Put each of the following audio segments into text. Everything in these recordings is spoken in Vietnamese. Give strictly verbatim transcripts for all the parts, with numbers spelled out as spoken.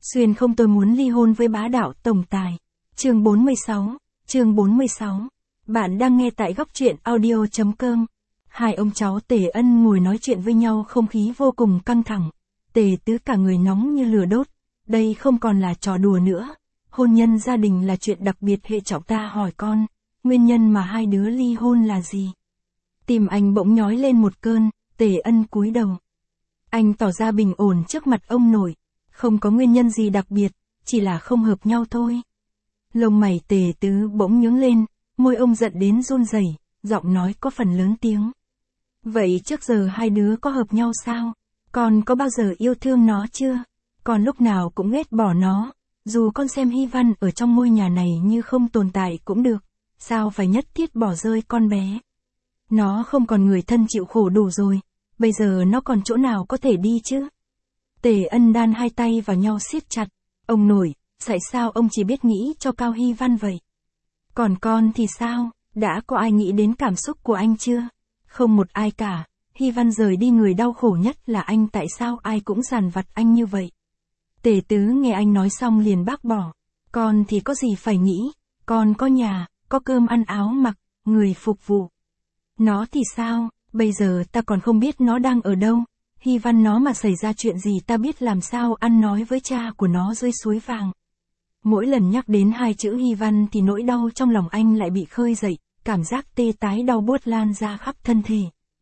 Xuyên không tôi muốn ly hôn với bá đạo tổng tài. Chương bốn mươi sáu, chương bốn mươi sáu. Bạn đang nghe tại góc truyện audio chấm com. Hai ông cháu Tề Ân ngồi nói chuyện với nhau, không khí vô cùng căng thẳng. Tề Tứ cả người nóng như lửa đốt. Đây không còn là trò đùa nữa. Hôn nhân gia đình là chuyện đặc biệt, hệ trọng ta hỏi con, nguyên nhân mà hai đứa ly hôn là gì? Tim anh bỗng nhói lên một cơn. Tề Ân cúi đầu. Anh tỏ ra bình ổn trước mặt ông nội. Không có nguyên nhân gì đặc biệt, chỉ là không hợp nhau thôi. Lông mày Tề Tứ bỗng nhướng lên, môi ông giận đến run rẩy, giọng nói có phần lớn tiếng. Vậy trước giờ hai đứa có hợp nhau sao? Con có bao giờ yêu thương nó chưa? Con lúc nào cũng ghét bỏ nó. Dù con xem Hy Văn ở trong ngôi nhà này như không tồn tại cũng được, sao phải nhất thiết bỏ rơi con bé? Nó không còn người thân chịu khổ đủ rồi, bây giờ nó còn chỗ nào có thể đi chứ? Tề Ân đan hai tay vào nhau siết chặt. Ông nội, tại sao ông chỉ biết nghĩ cho Cao Hy Văn vậy? Còn con thì sao? Đã có ai nghĩ đến cảm xúc của anh chưa? Không một ai cả. Hy Văn rời đi, người đau khổ nhất là anh, tại sao ai cũng dằn vặt anh như vậy? Tề Tứ nghe anh nói xong liền bác bỏ. Con thì có gì phải nghĩ, con có nhà, có cơm ăn áo mặc, người phục vụ. Nó thì sao, bây giờ ta còn không biết nó đang ở đâu. Hy Văn nó mà xảy ra chuyện gì ta biết làm sao ăn nói với cha của nó dưới suối vàng. Mỗi lần nhắc đến hai chữ Hy Văn thì nỗi đau trong lòng anh lại bị khơi dậy, cảm giác tê tái đau buốt lan ra khắp thân thể.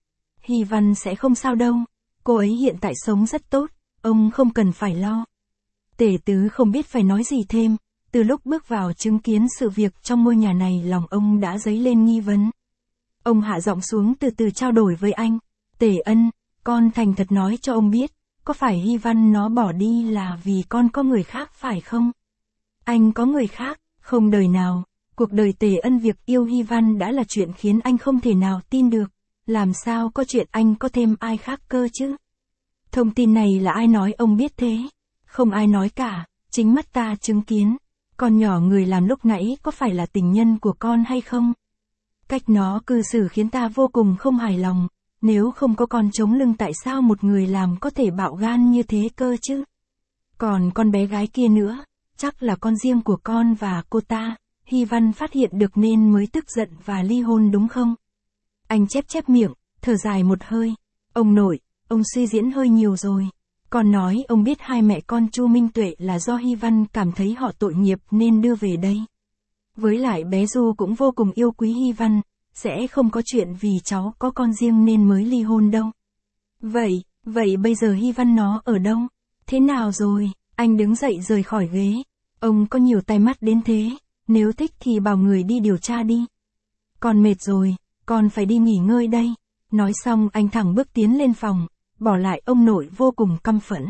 Hy Văn sẽ không sao đâu, cô ấy hiện tại sống rất tốt, ông không cần phải lo. Tề Tứ không biết phải nói gì thêm, từ lúc bước vào chứng kiến sự việc trong ngôi nhà này lòng ông đã dấy lên nghi vấn. Ông hạ giọng xuống từ từ trao đổi với anh. Tề Ân, con thành thật nói cho ông biết, có phải Hy Văn nó bỏ đi là vì con có người khác phải không? Anh có người khác? Không đời nào. Cuộc đời Tề Ân việc yêu Hy Văn đã là chuyện khiến anh không thể nào tin được. Làm sao có chuyện anh có thêm ai khác cơ chứ? Thông tin này là ai nói ông biết thế? Không ai nói cả, chính mắt ta chứng kiến. Con nhỏ người làm lúc nãy có phải là tình nhân của con hay không? Cách nó cư xử khiến ta vô cùng không hài lòng. Nếu không có con chống lưng tại sao một người làm có thể bạo gan như thế cơ chứ? Còn con bé gái kia nữa, chắc là con riêng của con và cô ta. Hy Văn phát hiện được nên mới tức giận và ly hôn đúng không? Anh chép chép miệng, thở dài một hơi. Ông nội, ông suy diễn hơi nhiều rồi. Con nói ông biết hai mẹ con Chu Minh Tuệ là do Hy Văn cảm thấy họ tội nghiệp nên đưa về đây. Với lại bé Du cũng vô cùng yêu quý Hy Văn, sẽ không có chuyện vì cháu có con riêng nên mới ly hôn đâu. Vậy, vậy bây giờ Hy Văn nó ở đâu? Thế nào rồi? Anh đứng dậy rời khỏi ghế. Ông có nhiều tai mắt đến thế, nếu thích thì bảo người đi điều tra đi. Con mệt rồi, con phải đi nghỉ ngơi đây. Nói xong anh thẳng bước tiến lên phòng, bỏ lại ông nội vô cùng căm phẫn.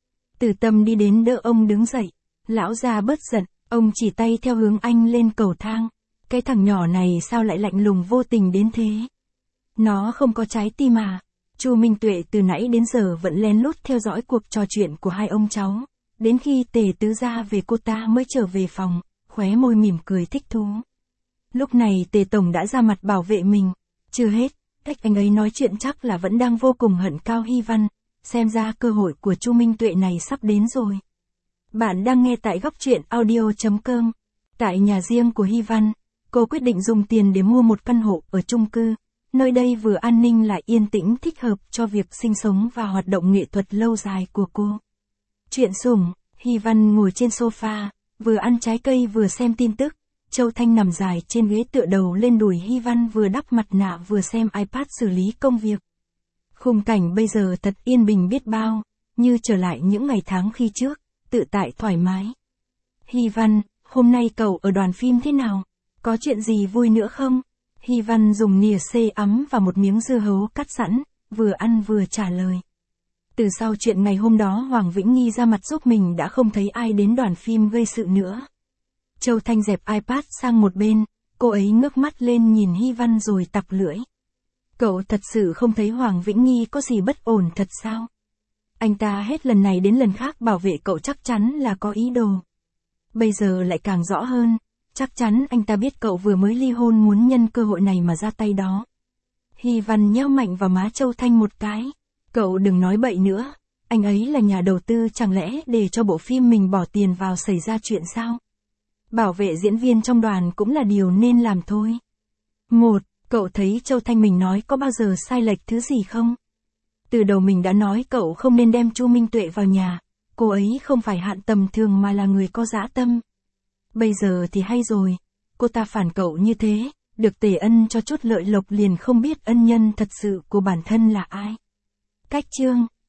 Từ Tâm đi đến đỡ ông đứng dậy. Lão già bớt giận, ông chỉ tay theo hướng anh lên cầu thang. Cái thằng nhỏ này sao lại lạnh lùng vô tình đến thế? Nó không có trái tim à? Chu Minh Tuệ từ nãy đến giờ vẫn lén lút theo dõi cuộc trò chuyện của hai ông cháu. Đến khi Tề Tứ ra về cô ta mới trở về phòng, khóe môi mỉm cười thích thú. Lúc này Tề Tổng đã ra mặt bảo vệ mình. Chưa hết, cách anh ấy nói chuyện chắc là vẫn đang vô cùng hận Cao Hy Văn. Xem ra cơ hội của Chu Minh Tuệ này sắp đến rồi. Bạn đang nghe tại góc truyện audio chấm com. Tại nhà riêng của Hy Văn, cô quyết định dùng tiền để mua một căn hộ ở chung cư. Nơi đây vừa an ninh lại yên tĩnh, thích hợp cho việc sinh sống và hoạt động nghệ thuật lâu dài của cô. Chuyện sủng, Hy Văn ngồi trên sofa, vừa ăn trái cây vừa xem tin tức. Châu Thanh nằm dài trên ghế tựa đầu lên đùi Hy Văn, vừa đắp mặt nạ vừa xem iPad xử lý công việc. Khung cảnh bây giờ thật yên bình biết bao, như trở lại những ngày tháng khi trước, tự tại thoải mái. Hy Văn, hôm nay cậu ở đoàn phim thế nào? Có chuyện gì vui nữa không? Hy Văn dùng nĩa xê ấm và một miếng dưa hấu cắt sẵn, vừa ăn vừa trả lời. Từ sau chuyện ngày hôm đó Hoàng Vĩnh Nghi ra mặt giúp mình đã không thấy ai đến đoàn phim gây sự nữa. Châu Thanh dẹp iPad sang một bên, cô ấy ngước mắt lên nhìn Hy Văn rồi tặc lưỡi. Cậu thật sự không thấy Hoàng Vĩnh Nghi có gì bất ổn thật sao? Anh ta hết lần này đến lần khác bảo vệ cậu, chắc chắn là có ý đồ. Bây giờ lại càng rõ hơn, chắc chắn anh ta biết cậu vừa mới ly hôn muốn nhân cơ hội này mà ra tay đó. Hy Văn nheo mạnh vào má Châu Thanh một cái. Cậu đừng nói bậy nữa, Anh ấy là nhà đầu tư, chẳng lẽ để cho bộ phim mình bỏ tiền vào xảy ra chuyện sao? Bảo vệ diễn viên trong đoàn cũng là điều nên làm thôi. Một, cậu thấy Châu Thanh mình nói có bao giờ sai lệch thứ gì không? Từ đầu mình đã nói cậu không nên đem Chu Minh Tuệ vào nhà. Cô ấy không phải hạn tầm thường mà là người có dã tâm. Bây giờ thì hay rồi. Cô ta phản cậu như thế, được Tề Ân cho chút lợi lộc liền không biết ân nhân thật sự của bản thân là ai. Cách chương